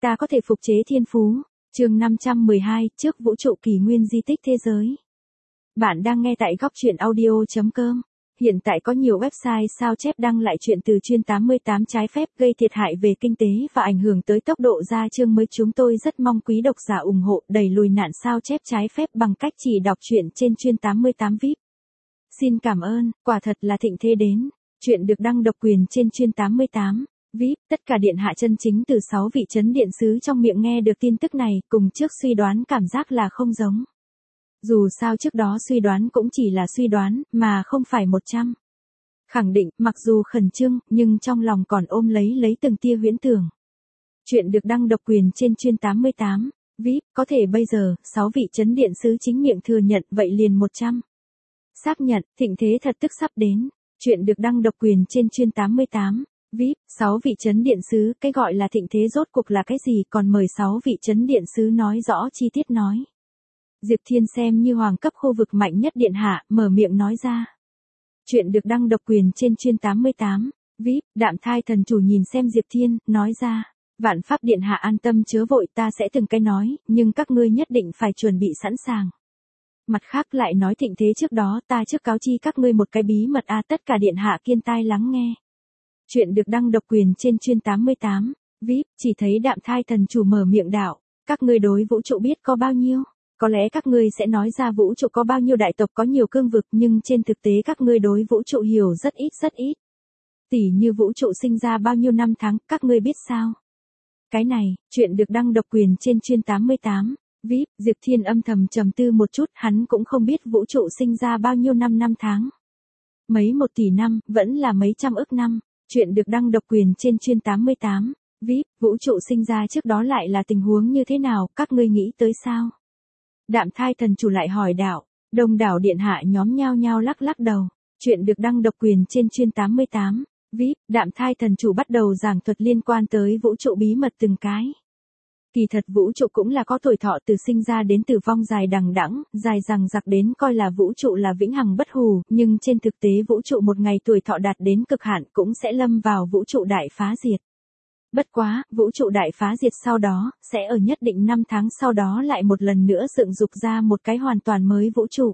ta có thể phục chế thiên phú. Chương 512, trước vũ trụ kỷ nguyên di tích thế giới. Bạn đang nghe tại góc truyện audio.com. Hiện tại có nhiều website sao chép đăng lại chuyện từ chuyên 88 trái phép gây thiệt hại về kinh tế và ảnh hưởng tới tốc độ ra chương mới. Chúng tôi rất mong quý độc giả ủng hộ đẩy lùi nạn sao chép trái phép bằng cách chỉ đọc truyện trên chuyên 88 VIP. Xin cảm ơn, quả thật là thịnh thế đến. Chuyện được đăng độc quyền trên chuyên 88 VIP. Tất cả điện hạ chân chính từ 6 vị chấn điện sứ trong miệng nghe được tin tức này, cùng trước suy đoán cảm giác là không giống. Dù sao trước đó suy đoán cũng chỉ là suy đoán, mà không phải 100. Khẳng định, mặc dù khẩn trương, nhưng trong lòng còn ôm lấy từng tia huyễn tưởng. Chuyện được đăng độc quyền trên chuyên 88 VIP. Có thể bây giờ, 6 vị chấn điện sứ chính miệng thừa nhận, vậy liền 100. Xác nhận, thịnh thế thật tức sắp đến. Chuyện được đăng độc quyền trên chuyên 88 VIP. 6 vị chấn điện sứ, cái gọi là thịnh thế rốt cuộc là cái gì, còn mời 6 vị chấn điện sứ nói rõ chi tiết nói. Diệp Thiên xem như hoàng cấp khu vực mạnh nhất điện hạ, mở miệng nói ra. Chuyện được đăng độc quyền trên chuyên 88 VIP. Đạm Thai thần chủ nhìn xem Diệp Thiên, nói ra. Vạn pháp điện hạ an tâm chớ vội, ta sẽ từng cái nói, nhưng các ngươi nhất định phải chuẩn bị sẵn sàng. Mặt khác lại nói thịnh thế trước đó ta trước cáo chi các ngươi một cái bí mật tất cả điện hạ kiên tai lắng nghe. Chuyện được đăng độc quyền trên chuyên 88 VIP. Chỉ thấy Đạm Thai thần chủ mở miệng đạo, các ngươi đối vũ trụ biết có bao nhiêu? Có lẽ các ngươi sẽ nói ra vũ trụ có bao nhiêu đại tộc có nhiều cương vực, nhưng trên thực tế các ngươi đối vũ trụ hiểu rất ít. Tỉ như vũ trụ sinh ra bao nhiêu năm tháng, các ngươi biết sao? Cái này, chuyện được đăng độc quyền trên chuyên 88 VIP. Diệp Thiên âm thầm trầm tư một chút, hắn cũng không biết vũ trụ sinh ra bao nhiêu năm tháng. Mấy 1 tỷ năm, vẫn là mấy trăm ức năm. Chuyện được đăng độc quyền trên chuyên 88 VIP. Vũ trụ sinh ra trước đó lại là tình huống như thế nào, các ngươi nghĩ tới sao? Đạm Thai thần chủ lại hỏi đạo. Đông đảo điện hạ nhóm nhao nhao lắc đầu. Chuyện được đăng độc quyền trên chuyên 88 VIP. Đạm Thai thần chủ bắt đầu giảng thuật liên quan tới vũ trụ bí mật từng cái. Kỳ thật vũ trụ cũng là có tuổi thọ từ sinh ra đến tử vong dài đằng đẵng, dài dằng dặc đến coi là vũ trụ là vĩnh hằng bất hủ, nhưng trên thực tế vũ trụ một ngày tuổi thọ đạt đến cực hạn cũng sẽ lâm vào vũ trụ đại phá diệt. Bất quá, vũ trụ đại phá diệt sau đó, sẽ ở nhất định năm tháng sau đó lại một lần nữa dựng dục ra một cái hoàn toàn mới vũ trụ.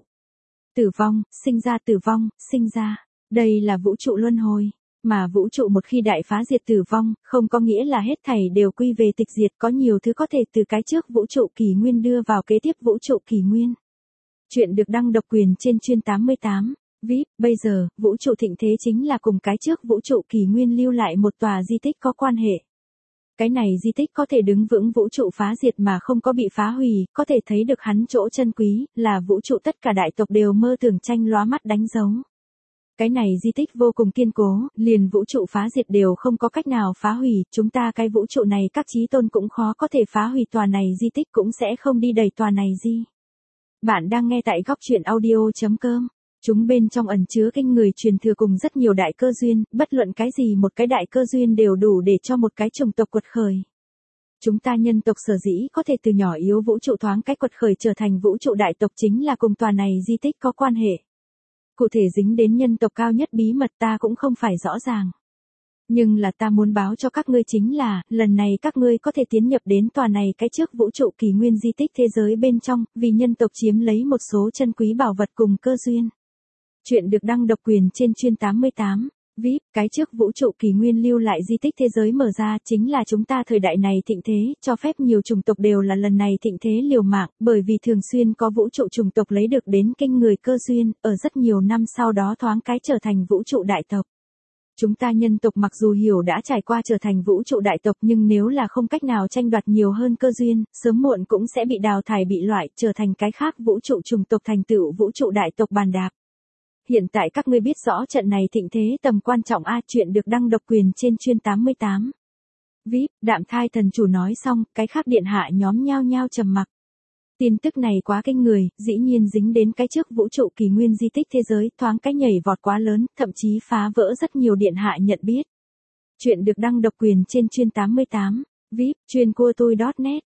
Tử vong, tử vong, sinh ra. Đây là vũ trụ luân hồi. Mà vũ trụ một khi đại phá diệt tử vong, không có nghĩa là hết thảy đều quy về tịch diệt, có nhiều thứ có thể từ cái trước vũ trụ kỷ nguyên đưa vào kế tiếp vũ trụ kỷ nguyên. Chuyện được đăng độc quyền trên chuyên 88 VIP. Bây giờ, vũ trụ thịnh thế chính là cùng cái trước vũ trụ kỷ nguyên lưu lại một tòa di tích có quan hệ. Cái này di tích có thể đứng vững vũ trụ phá diệt mà không có bị phá hủy, có thể thấy được hắn chỗ chân quý, là vũ trụ tất cả đại tộc đều mơ tưởng tranh lóa mắt đánh dấu. Cái này di tích vô cùng kiên cố, liền vũ trụ phá diệt đều không có cách nào phá hủy, chúng ta cái vũ trụ này các chí tôn cũng khó có thể phá hủy tòa này di tích, cũng sẽ không đi đẩy tòa này di. Bạn đang nghe tại góc truyện audio.com. Chúng bên trong ẩn chứa kinh người truyền thừa cùng rất nhiều đại cơ duyên, bất luận cái gì một cái đại cơ duyên đều đủ để cho một cái chủng tộc quật khởi. Chúng ta nhân tộc sở dĩ có thể từ nhỏ yếu vũ trụ thoáng cái quật khởi trở thành vũ trụ đại tộc chính là cùng tòa này di tích có quan hệ. Cụ thể dính đến nhân tộc cao nhất bí mật ta cũng không phải rõ ràng. Nhưng là ta muốn báo cho các ngươi chính là, lần này các ngươi có thể tiến nhập đến tòa này cái trước vũ trụ kỷ nguyên di tích thế giới bên trong, vì nhân tộc chiếm lấy một số chân quý bảo vật cùng cơ duyên. Chuyện được đăng độc quyền trên chuyên 88 VIP. Cái trước vũ trụ kỷ nguyên lưu lại di tích thế giới mở ra chính là chúng ta thời đại này thịnh thế, cho phép nhiều chủng tộc đều là lần này thịnh thế liều mạng, bởi vì thường xuyên có vũ trụ chủng tộc lấy được đến kinh người cơ duyên, ở rất nhiều năm sau đó thoáng cái trở thành vũ trụ đại tộc. Chúng ta nhân tộc mặc dù hiểu đã trải qua trở thành vũ trụ đại tộc, nhưng nếu là không cách nào tranh đoạt nhiều hơn cơ duyên, sớm muộn cũng sẽ bị đào thải bị loại, trở thành cái khác vũ trụ chủng tộc thành tựu vũ trụ đại tộc bàn đạp. Hiện tại các ngươi biết rõ trận này thịnh thế tầm quan trọng chuyện được đăng độc quyền trên chuyên 88 VIP. Đạm Thai thần chủ nói xong, cái khác điện hạ nhóm nhao nhao trầm mặc. Tin tức này quá kinh người, dĩ nhiên dính đến cái trước vũ trụ kỷ nguyên di tích thế giới, thoáng cái nhảy vọt quá lớn, thậm chí phá vỡ rất nhiều điện hạ nhận biết. Chuyện được đăng độc quyền trên chuyên 88 VIP. Chuyên cua tôi.net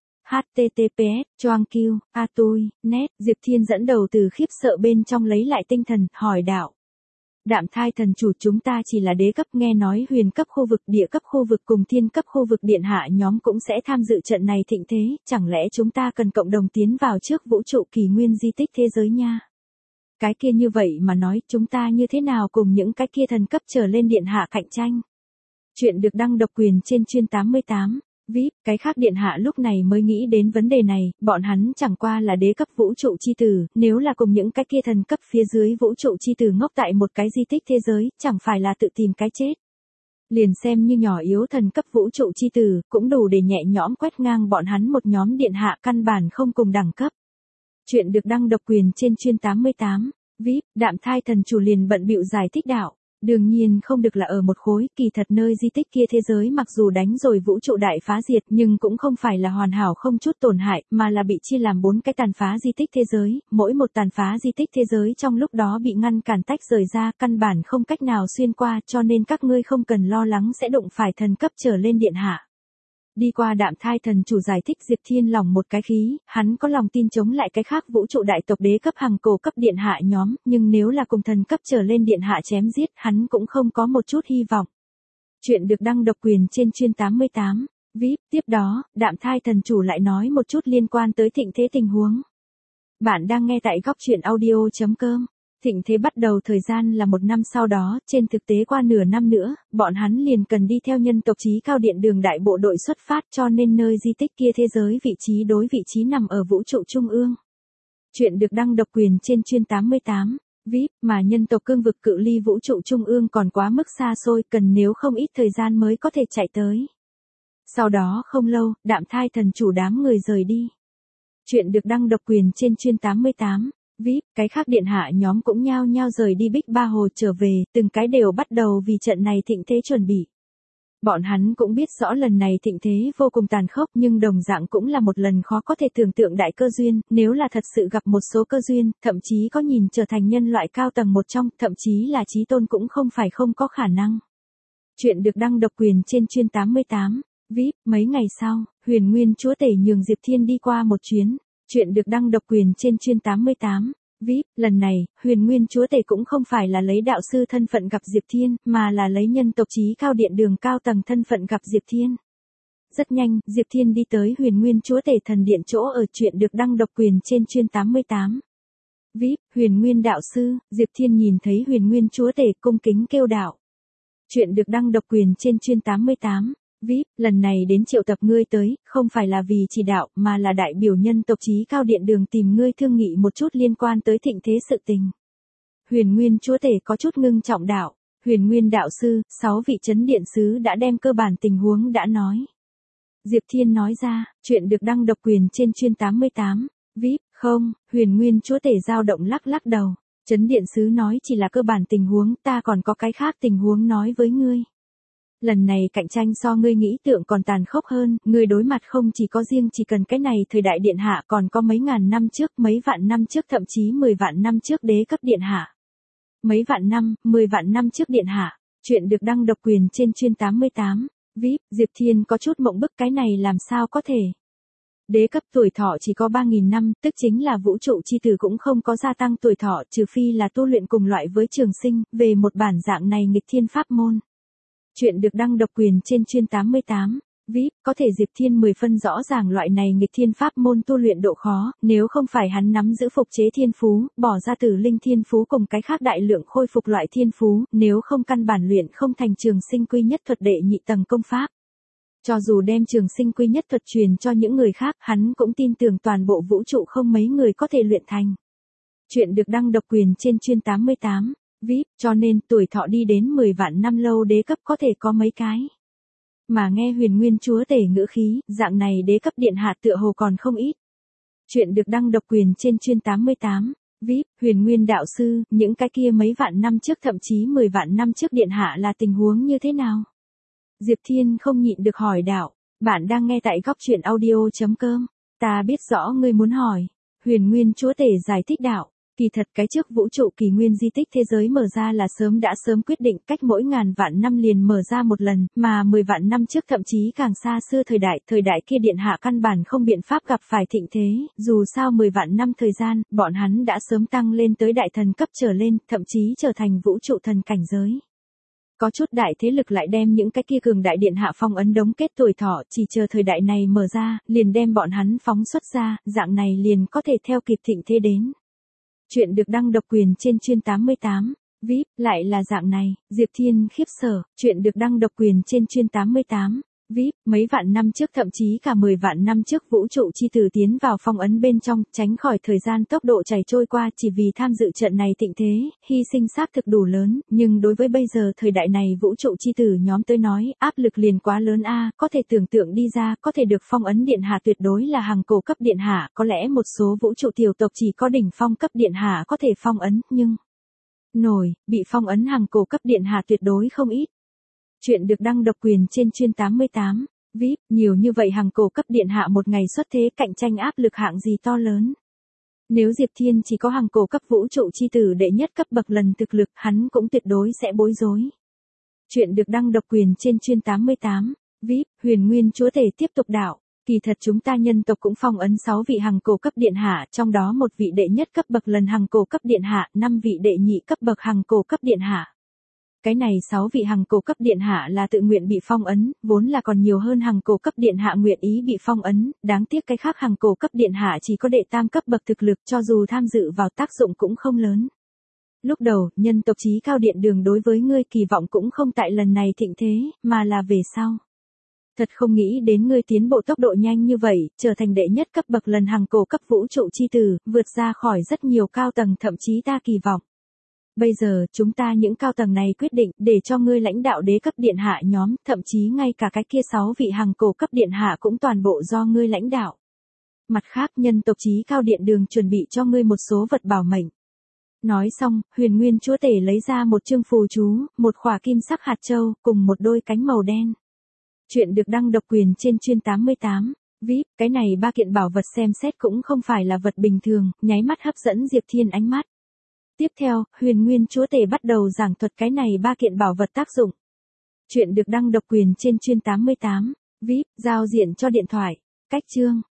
https://choangq atui net. Diệp Thiên dẫn đầu từ khiếp sợ bên trong lấy lại tinh thần, hỏi đạo. Đạm thai thần chủ, chúng ta chỉ là đế cấp, nghe nói huyền cấp khu vực, địa cấp khu vực cùng thiên cấp khu vực điện hạ nhóm cũng sẽ tham dự trận này thịnh thế, chẳng lẽ chúng ta cần cộng đồng tiến vào trước vũ trụ kỷ nguyên di tích thế giới nha. Cái kia như vậy mà nói, chúng ta như thế nào cùng những cái kia thần cấp trở lên điện hạ cạnh tranh? Chuyện được đăng độc quyền trên chuyên 88. VIP, cái khác điện hạ lúc này mới nghĩ đến vấn đề này, bọn hắn chẳng qua là đế cấp vũ trụ chi tử, nếu là cùng những cái kia thần cấp phía dưới vũ trụ chi tử ngốc tại một cái di tích thế giới, chẳng phải là tự tìm cái chết. Liền xem như nhỏ yếu thần cấp vũ trụ chi tử, cũng đủ để nhẹ nhõm quét ngang bọn hắn một nhóm điện hạ căn bản không cùng đẳng cấp. Chuyện được đăng độc quyền trên chuyên 88. VIP, đạm thai thần chủ liền bận bịu giải thích đạo. Đương nhiên không được là ở một khối, kỳ thật nơi di tích kia thế giới mặc dù đánh rồi vũ trụ đại phá diệt nhưng cũng không phải là hoàn hảo không chút tổn hại, mà là bị chia làm 4 cái tàn phá di tích thế giới, mỗi một tàn phá di tích thế giới trong lúc đó bị ngăn cản tách rời ra, căn bản không cách nào xuyên qua, cho nên các ngươi không cần lo lắng sẽ đụng phải thần cấp trở lên điện hạ. Đi qua đạm thai thần chủ giải thích, Diệp Thiên lòng một cái khí, hắn có lòng tin chống lại cái khác vũ trụ đại tộc đế cấp hàng cổ cấp điện hạ nhóm, nhưng nếu là cùng thần cấp trở lên điện hạ chém giết, hắn cũng không có một chút hy vọng. Chuyện được đăng độc quyền trên chuyên 88. VIP, tiếp đó, đạm thai thần chủ lại nói một chút liên quan tới thịnh thế tình huống. Bạn đang nghe tại góc truyện audio.com. Thịnh thế bắt đầu thời gian là 1 năm sau đó, trên thực tế qua nửa năm nữa, bọn hắn liền cần đi theo nhân tộc chí cao điện đường đại bộ đội xuất phát, cho nên nơi di tích kia thế giới vị trí đối vị trí nằm ở vũ trụ trung ương. Chuyện được đăng độc quyền trên chuyên 88. VIP, mà nhân tộc cương vực cự ly vũ trụ trung ương còn quá mức xa xôi, cần nếu không ít thời gian mới có thể chạy tới. Sau đó không lâu, đạm thai thần chủ đám người rời đi. Chuyện được đăng độc quyền trên chuyên 88. VIP, cái khác điện hạ nhóm cũng nhao nhao rời đi Bích Ba Hồ trở về, từng cái đều bắt đầu vì trận này thịnh thế chuẩn bị. Bọn hắn cũng biết rõ lần này thịnh thế vô cùng tàn khốc nhưng đồng dạng cũng là một lần khó có thể tưởng tượng đại cơ duyên, nếu là thật sự gặp một số cơ duyên, thậm chí có nhìn trở thành nhân loại cao tầng một trong, thậm chí là chí tôn cũng không phải không có khả năng. Chuyện được đăng độc quyền trên chuyên 88. VIP, mấy ngày sau, Huyền Nguyên Chúa Tể nhường Diệp Thiên đi qua một chuyến. Chuyện được đăng độc quyền trên chuyên 88. VIP, lần này, Huyền Nguyên Chúa Tể cũng không phải là lấy đạo sư thân phận gặp Diệp Thiên, mà là lấy nhân tộc chí cao điện đường cao tầng thân phận gặp Diệp Thiên. Rất nhanh, Diệp Thiên đi tới Huyền Nguyên Chúa Tể thần điện chỗ ở. Chuyện được đăng độc quyền trên chuyên 88. VIP, Huyền Nguyên đạo sư, Diệp Thiên nhìn thấy Huyền Nguyên Chúa Tể cung kính kêu đạo. Chuyện được đăng độc quyền trên chuyên 88. VIP, lần này đến triệu tập ngươi tới, không phải là vì chỉ đạo, mà là đại biểu nhân tộc chí cao điện đường tìm ngươi thương nghị một chút liên quan tới thịnh thế sự tình. Huyền Nguyên Chúa Tể có chút ngưng trọng đạo. Huyền Nguyên đạo sư, 6 vị chấn điện sứ đã đem cơ bản tình huống đã nói. Diệp Thiên nói ra, chuyện được đăng độc quyền trên chuyên 88. VIP, không, Huyền Nguyên Chúa Tể dao động lắc lắc đầu. Chấn điện sứ nói chỉ là cơ bản tình huống, ta còn có cái khác tình huống nói với ngươi. Lần này cạnh tranh so ngươi nghĩ tượng còn tàn khốc hơn, ngươi đối mặt không chỉ có riêng chỉ cần cái này thời đại điện hạ, còn có mấy ngàn năm trước, mấy vạn năm trước, thậm chí 10 vạn năm trước đế cấp điện hạ. Mấy vạn năm, 10 vạn năm trước điện hạ. Chuyện được đăng độc quyền trên chuyên 88. VIP, Diệp Thiên có chút mộng bức, cái này làm sao có thể. Đế cấp tuổi thọ chỉ có 3.000 năm, tức chính là vũ trụ chi tử cũng không có gia tăng tuổi thọ, trừ phi là tu luyện cùng loại với trường sinh, về một bản dạng này nghịch thiên pháp môn. Chuyện được đăng độc quyền trên chuyên 88. VIP, có thể Diệp Thiên 10 phân rõ ràng loại này nghịch thiên pháp môn tu luyện độ khó, nếu không phải hắn nắm giữ phục chế thiên phú, bỏ ra tử linh thiên phú cùng cái khác đại lượng khôi phục loại thiên phú, nếu không căn bản luyện không thành trường sinh quy nhất thuật đệ nhị tầng công pháp. Cho dù đem trường sinh quy nhất thuật truyền cho những người khác, hắn cũng tin tưởng toàn bộ vũ trụ không mấy người có thể luyện thành. Chuyện được đăng độc quyền trên chuyên 88. VIP, cho nên tuổi thọ đi đến 10 vạn năm lâu đế cấp có thể có mấy cái. Mà nghe Huyền Nguyên Chúa Tể ngữ khí, dạng này đế cấp điện hạ tựa hồ còn không ít. Chuyện được đăng độc quyền trên chuyên 88. VIP, Huyền Nguyên đạo sư, những cái kia mấy vạn năm trước thậm chí 10 vạn năm trước điện hạ là tình huống như thế nào? Diệp Thiên không nhịn được hỏi đạo. Bạn đang nghe tại góc truyện audio.com. Ta biết rõ ngươi muốn hỏi. Huyền Nguyên Chúa Tể giải thích đạo. Kỳ thật cái trước vũ trụ kỳ nguyên di tích thế giới mở ra là đã sớm quyết định, cách mỗi ngàn vạn năm liền mở ra một lần, mà 10 vạn năm trước thậm chí càng xa xưa thời đại kia điện hạ căn bản không biện pháp gặp phải thịnh thế, dù sao 10 vạn năm thời gian, bọn hắn đã sớm tăng lên tới đại thần cấp trở lên, thậm chí trở thành vũ trụ thần cảnh giới. Có chút đại thế lực lại đem những cái kia cường đại điện hạ phong ấn đống kết tuổi thọ, chỉ chờ thời đại này mở ra, liền đem bọn hắn phóng xuất ra, dạng này liền có thể theo kịp thịnh thế đến. Chuyện được đăng độc quyền trên chuyên 88. VIP, lại là dạng này, Diệp Thiên khiếp sợ, chuyện được đăng độc quyền trên chuyên 88. VIP, mấy vạn năm trước thậm chí cả 10 vạn năm trước vũ trụ chi tử tiến vào phong ấn bên trong, tránh khỏi thời gian tốc độ chảy trôi qua chỉ vì tham dự trận này thịnh thế, hy sinh xác thực đủ lớn, nhưng đối với bây giờ thời đại này vũ trụ chi tử nhóm tới nói, áp lực liền quá lớn a, có thể tưởng tượng đi ra, có thể được phong ấn điện hạ tuyệt đối là hàng cổ cấp điện hạ, có lẽ một số vũ trụ tiểu tộc chỉ có đỉnh phong cấp điện hạ có thể phong ấn, nhưng bị phong ấn hàng cổ cấp điện hạ tuyệt đối không ít. Chuyện được đăng độc quyền trên chuyên 88. VIP, nhiều như vậy hàng cổ cấp điện hạ một ngày xuất thế, cạnh tranh áp lực hạng gì to lớn. Nếu Diệp Thiên chỉ có hàng cổ cấp vũ trụ chi tử đệ nhất cấp bậc lần thực lực, hắn cũng tuyệt đối sẽ bối rối. Chuyện được đăng độc quyền trên chuyên 88. VIP, Huyền Nguyên Chúa Tể tiếp tục đạo. Kỳ thật chúng ta nhân tộc cũng phong ấn 6 vị hàng cổ cấp điện hạ, trong đó một vị đệ nhất cấp bậc lần hàng cổ cấp điện hạ, 5 vị đệ nhị cấp bậc hàng cổ cấp điện hạ. Cái này 6 vị hàng cổ cấp điện hạ là tự nguyện bị phong ấn, vốn là còn nhiều hơn hàng cổ cấp điện hạ nguyện ý bị phong ấn, đáng tiếc cái khác hàng cổ cấp điện hạ chỉ có đệ tam cấp bậc thực lực, cho dù tham dự vào tác dụng cũng không lớn. Lúc đầu, nhân tộc chí cao điện đường đối với ngươi kỳ vọng cũng không tại lần này thịnh thế, mà là về sau. Thật không nghĩ đến ngươi tiến bộ tốc độ nhanh như vậy, trở thành đệ nhất cấp bậc lần hàng cổ cấp vũ trụ chi tử, vượt ra khỏi rất nhiều cao tầng thậm chí ta kỳ vọng. Bây giờ, chúng ta những cao tầng này quyết định để cho ngươi lãnh đạo đế cấp điện hạ nhóm, thậm chí ngay cả cái kia 6 vị hàng cổ cấp điện hạ cũng toàn bộ do ngươi lãnh đạo. Mặt khác, nhân tộc chí cao điện đường chuẩn bị cho ngươi một số vật bảo mệnh. Nói xong, Huyền Nguyên Chúa Tể lấy ra một chương phù chú, một khỏa kim sắc hạt châu, cùng một đôi cánh màu đen. Chuyện được đăng độc quyền trên chuyên 88. VIP, cái này ba kiện bảo vật xem xét cũng không phải là vật bình thường, nháy mắt hấp dẫn Diệp Thiên ánh mắt. Tiếp theo, Huyền Nguyên Chúa Tể bắt đầu giảng thuật cái này ba kiện bảo vật tác dụng. Chuyện được đăng độc quyền trên chuyên 88. VIP, giao diện cho điện thoại. Cách chương.